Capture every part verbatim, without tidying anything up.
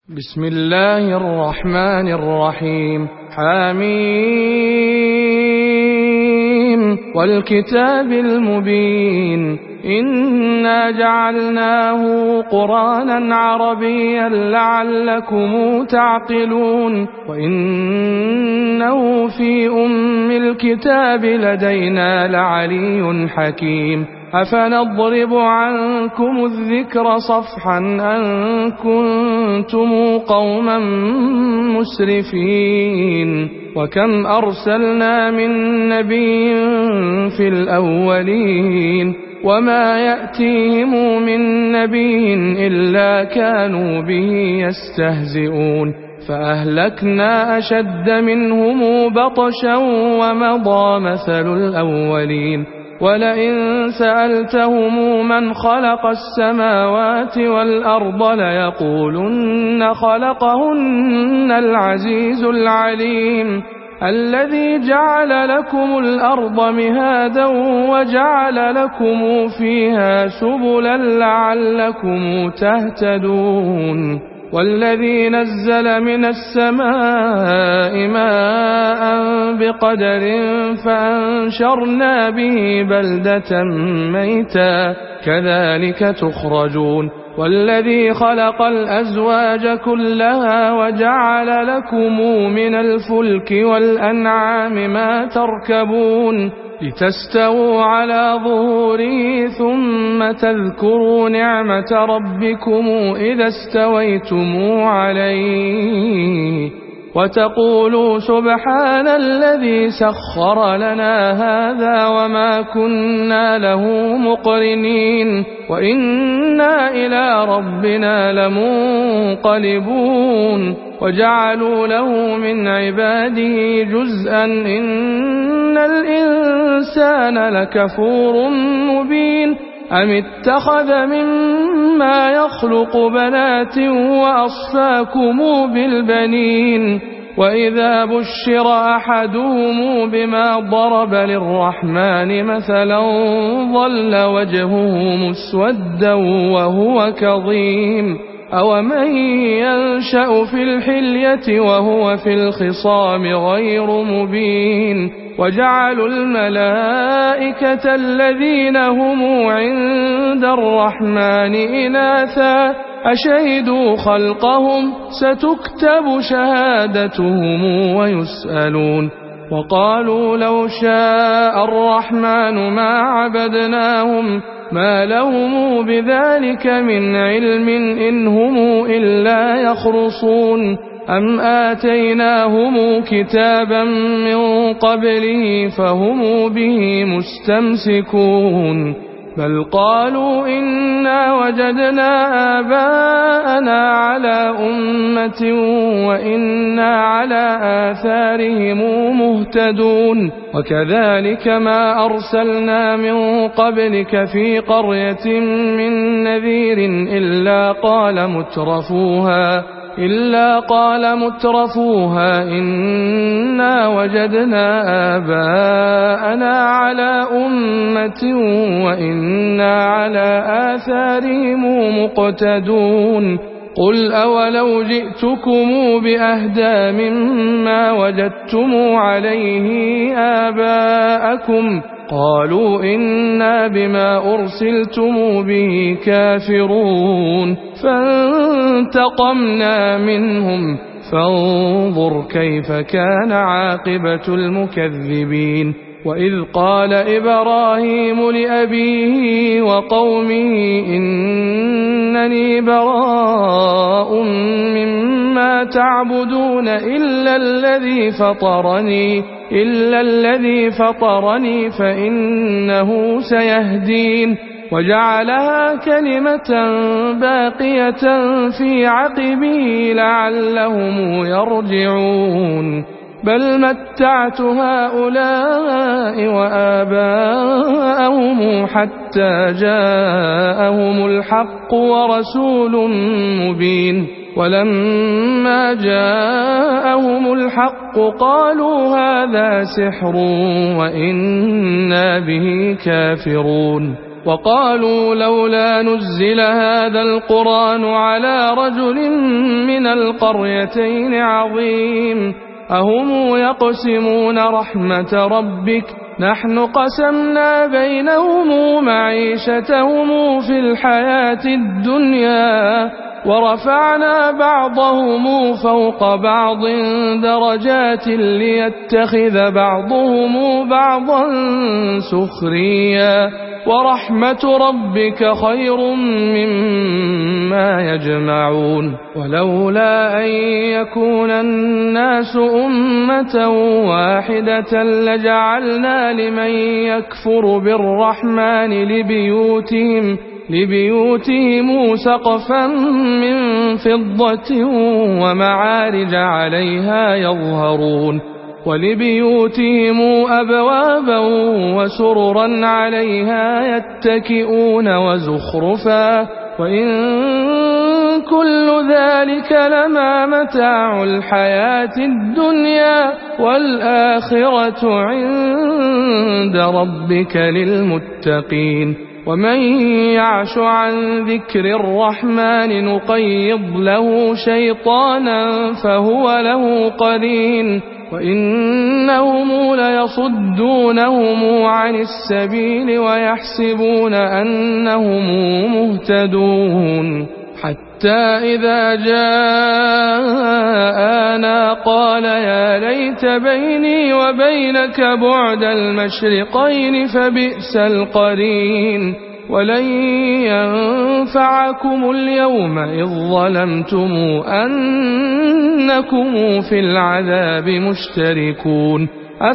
بسم الله الرحمن الرحيم. حميم والكتاب المبين إنا جعلناه قرآنا عربيا لعلكم تعقلون وإنه في أم الكتاب لدينا لعلي حكيم أفنضرب عنكم الذكر صفحا أن كنتم قوما مسرفين وكم أرسلنا من نبي في الأولين وما يأتيهم من نبي إلا كانوا به يستهزئون فأهلكنا أشد منهم بطشا ومضى مثل الأولين ولئن سألتهم من خلق السماوات والأرض ليقولن خلقهن العزيز العليم الذي جعل لكم الأرض مهادا وجعل لكم فيها سبلا لعلكم تهتدون والذي نزل من السماء ماء بقدر فأنشرنا به بلدة ميتا كذلك تخرجون والذي خلق الأزواج كلها وجعل لكم من الفلك والأنعام ما تركبون لتستووا على ظهوره ثم تذكروا نعمة ربكم إذا استويتم عليه وتقولوا سبحان الذي سخر لنا هذا وما كنا له مقرنين وإنا إلى ربنا لمنقلبون وجعلوا له من عباده جزءا إن الإنسان لكفور مبين أم اتخذ مما يخلق بنات وأصفاكم بالبنين وإذا بشر أحدهم بما ضرب للرحمن مثلا ظل وجهه مسودا وهو كظيم أومن ينشأ في الحلية وهو في الخصام غير مبين وجعلوا الملائكة الذين هم عند الرحمن إناثا أشهدوا خلقهم ستكتب شهادتهم ويسألون وقالوا لو شاء الرحمن ما عبدناهم ما لهم بذلك من علم إن هم إلا يخرصون أم آتيناهم كتابا من قبله فهم به مستمسكون بل قالوا إنا وجدنا آباءنا على أمة وإنا على آثارهم مهتدون وكذلك ما أرسلنا من قبلك في قرية من نذير إلا قال مترفوها إلا قال مترفوها إنا وجدنا آباءنا على أمة وإنا على آثارهم مقتدون قل أولو جئتكم بأهدى مما وجدتم عليه آباءكم قالوا إنا بما أرسلتم به كافرون فانتقمنا منهم فانظر كيف كان عاقبة المكذبين وإذ قال إبراهيم لأبيه وقومه إنني براء مما تعبدون إلا الذي فطرني إلا الذي فطرني فإنه سيهدين وجعلها كلمة باقية في عقبه لعلهم يرجعون بل متعت هؤلاء وآباءهم حتى جاءهم الحق ورسول مبين ولما جاءهم الحق قالوا هذا سحر وإنا به كافرون وقالوا لولا نزل هذا القرآن على رجل من القريتين عظيم أهم يقسمون رحمة ربك نحن قسمنا بينهم معيشتهم في الحياة الدنيا ورفعنا بعضهم فوق بعض درجات ليتخذ بعضهم بعضا سخريا ورحمة ربك خير مما يجمعون ولولا أن يكون الناس أمة واحدة لجعلنا لمن يكفر بالرحمن لبيوتهم لبيوتهم سقفا من فضة ومعارج عليها يظهرون ولبيوتهم أبوابا وسررا عليها يتكئون وزخرفا وإن كل ذلك لما متاع الحياة الدنيا والآخرة عند ربك للمتقين ومن يعش عن ذكر الرحمن نقيض له شيطانا فهو له قرين وإنهم ليصدونهم عن السبيل ويحسبون أنهم مهتدون حتى إذا جاءنا قال يا ليت بيني وبينك بعد المشرقين فبئس القرين ولن ينفعكم اليوم إذ ظلمتم أنكم في العذاب مشتركون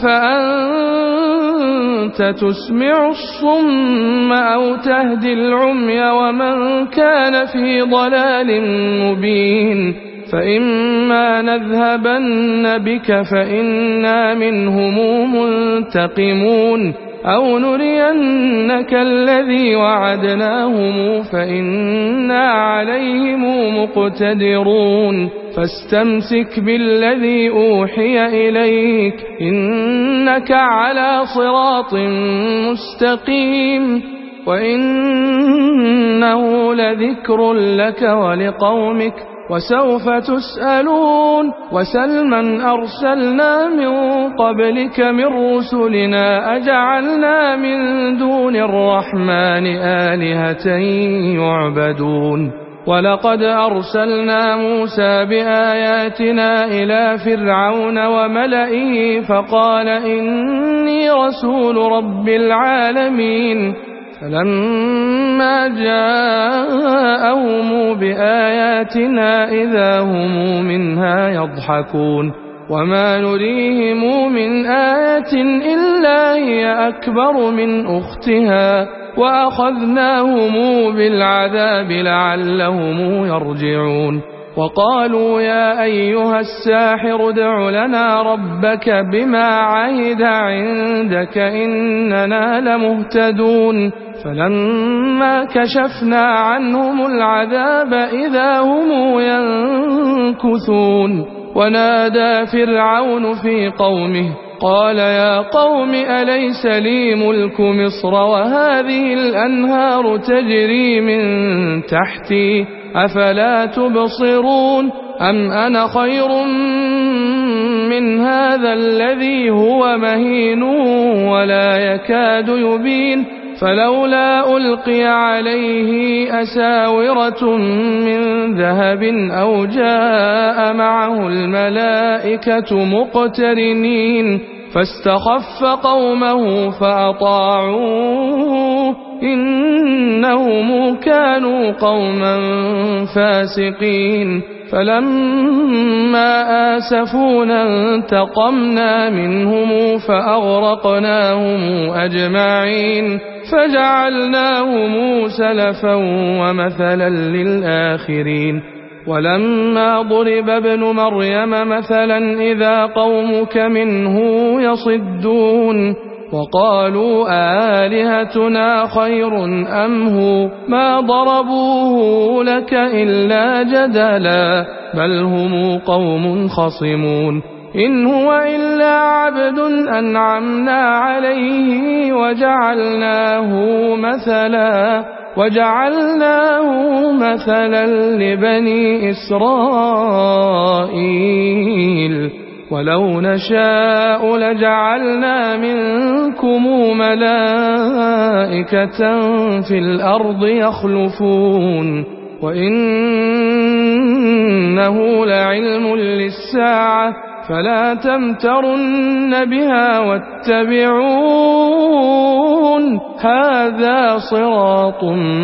أفأنت تسمع الصم أو تهدي العمي ومن كان في ضلال مبين فإما نذهبن بك فإنا منهم منتقمون أو نرينك الذي وعدناهم فإنا عليهم مقتدرون فاستمسك بالذي أوحي إليك إنك على صراط مستقيم وإنه لذكر لك ولقومك وسوف تسألون وسل من أرسلنا من قبلك من رسلنا أجعلنا من دون الرحمن آلهة يعبدون ولقد أرسلنا موسى بآياتنا إلى فرعون وملئه فقال إني رسول رب العالمين فلما جاءهم بآياتنا إذا هم منها يضحكون وما نريهم من آية إلا هي أكبر من أختها وأخذناهم بالعذاب لعلهم يرجعون وقالوا يا أيها الساحر ادع لنا ربك بما عهد عندك إننا لمهتدون فلما كشفنا عنهم العذاب إذا هم ينكثون ونادى فرعون في قومه قال يا قوم أليس لي ملك مصر وهذه الأنهار تجري من تحتي أفلا تبصرون أم أنا خير من هذا الذي هو مهين ولا يكاد يبين فلولا ألقي عليه أساورة من ذهب أو جاء معه الملائكة مقترنين فاستخف قومه فأطاعوه إنهم كانوا قوما فاسقين فلما آسفونا انتقمنا منهم فأغرقناهم أجمعين فجعلناهم سلفا ومثلا للآخرين ولما ضرب ابن مريم مثلا إذا قومك منه يصدون وقالوا آلهتنا خير أم هو ما ضربوه لك إلا جدلا بل هم قوم خصمون إن هو إلا عبد أنعمنا عليه وجعلناه مثلا وجعلناه مثلا لبني إسرائيل ولو نشاء لجعلنا منكم ملائكة في الأرض يخلفون وإنه لعلم للساعة فلا تمترن بها واتبعون هذا صراط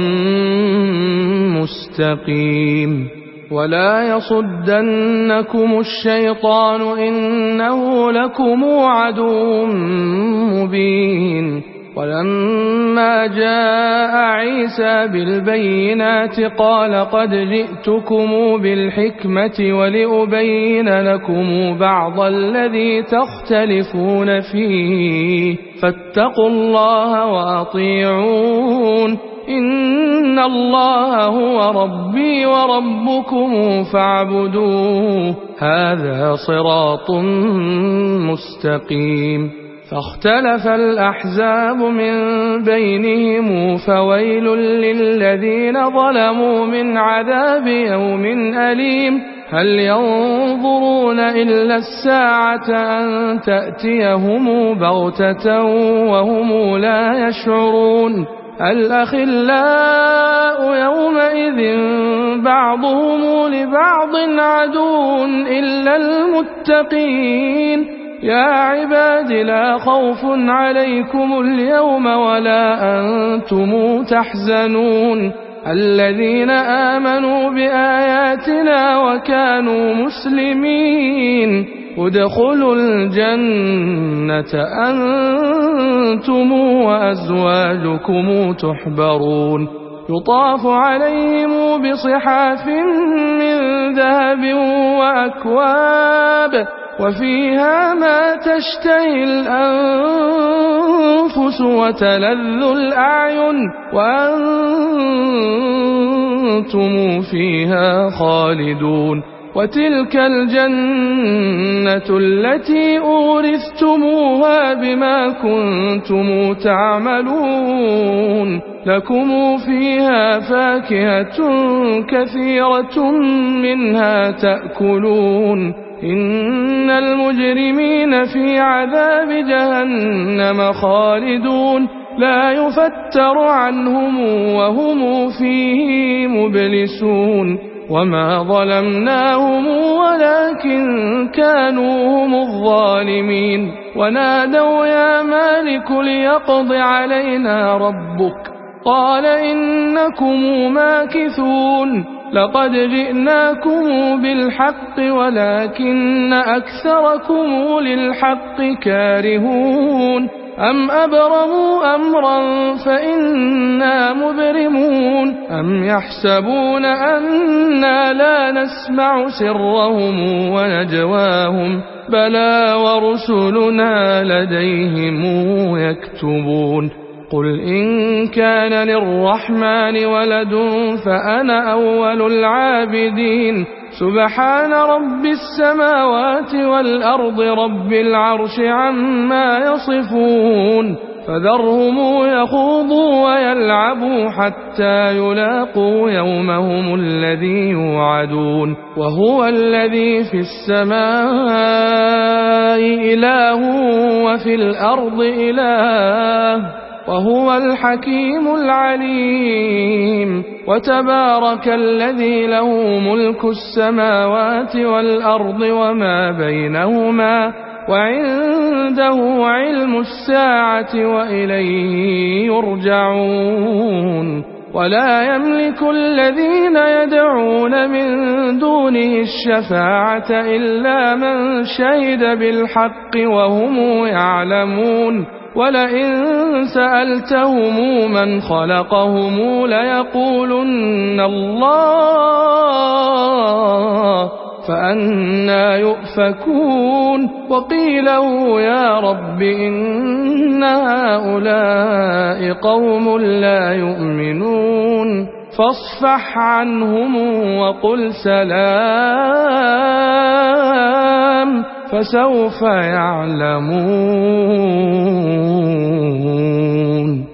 مستقيم ولا يصدنكم الشيطان إنه لكم عدو مبين ولما جاء عيسى بالبينات قال قد جئتكم بالحكمة ولأبين لكم بعض الذي تختلفون فيه فاتقوا الله وأطيعون إن الله هو ربي وربكم فاعبدوه هذا صراط مستقيم فاختلف الأحزاب من بينهم فويل للذين ظلموا من عذاب يوم أليم هل ينظرون إلا الساعة أن تأتيهم بغتة وهم لا يشعرون الأخلاء يومئذ بعضهم لبعض عدو إلا المتقين يا عباد لا خوف عليكم اليوم ولا أنتم تحزنون الذين آمنوا بآياتنا وكانوا مسلمين ادخلوا الجنة أنتم وأزواجكم تحبرون يطاف عليهم بصحاف من ذهب وأكواب وفيها ما تشتهي الأنفس وتلذ الأعين وأنتم فيها خالدون وتلك الجنة التي أورثتموها بما كنتم تعملون لكم فيها فاكهة كثيرة منها تأكلون إن المجرمين في عذاب جهنم خالدون لا يفتر عنهم وهم فيه مبلسون وما ظلمناهم ولكن كانوا هم الظالمين ونادوا يا مالك ليقض علينا ربك قال إنكم ماكثون لقد جئناكم بالحق ولكن أكثركم للحق كارهون أم أبرموا أمرا فإنا مبرمون أم يحسبون أنا لا نسمع سرهم ونجواهم بلى ورسلنا لديهم يكتبون قل إن كان للرحمن ولد فأنا أول العابدين سبحان رب السماوات والأرض رب العرش عما يصفون فذرهم يخوضوا ويلعبوا حتى يلاقوا يومهم الذي يوعدون وهو الذي في السماء إله وفي الأرض إله وهو الحكيم العليم وتبارك الذي له ملك السماوات والأرض وما بينهما وعنده علم الساعة وإليه يرجعون ولا يملك الذين يدعون من دونه الشفاعة إلا من شهد بالحق وهم يعلمون ولئن سألتهم من خلقهم ليقولن الله فأنى يؤفكون وقيله يا رب إن هؤلاء قوم لا يؤمنون فاصفح عنهم وقل سلام فسوف يعلمون.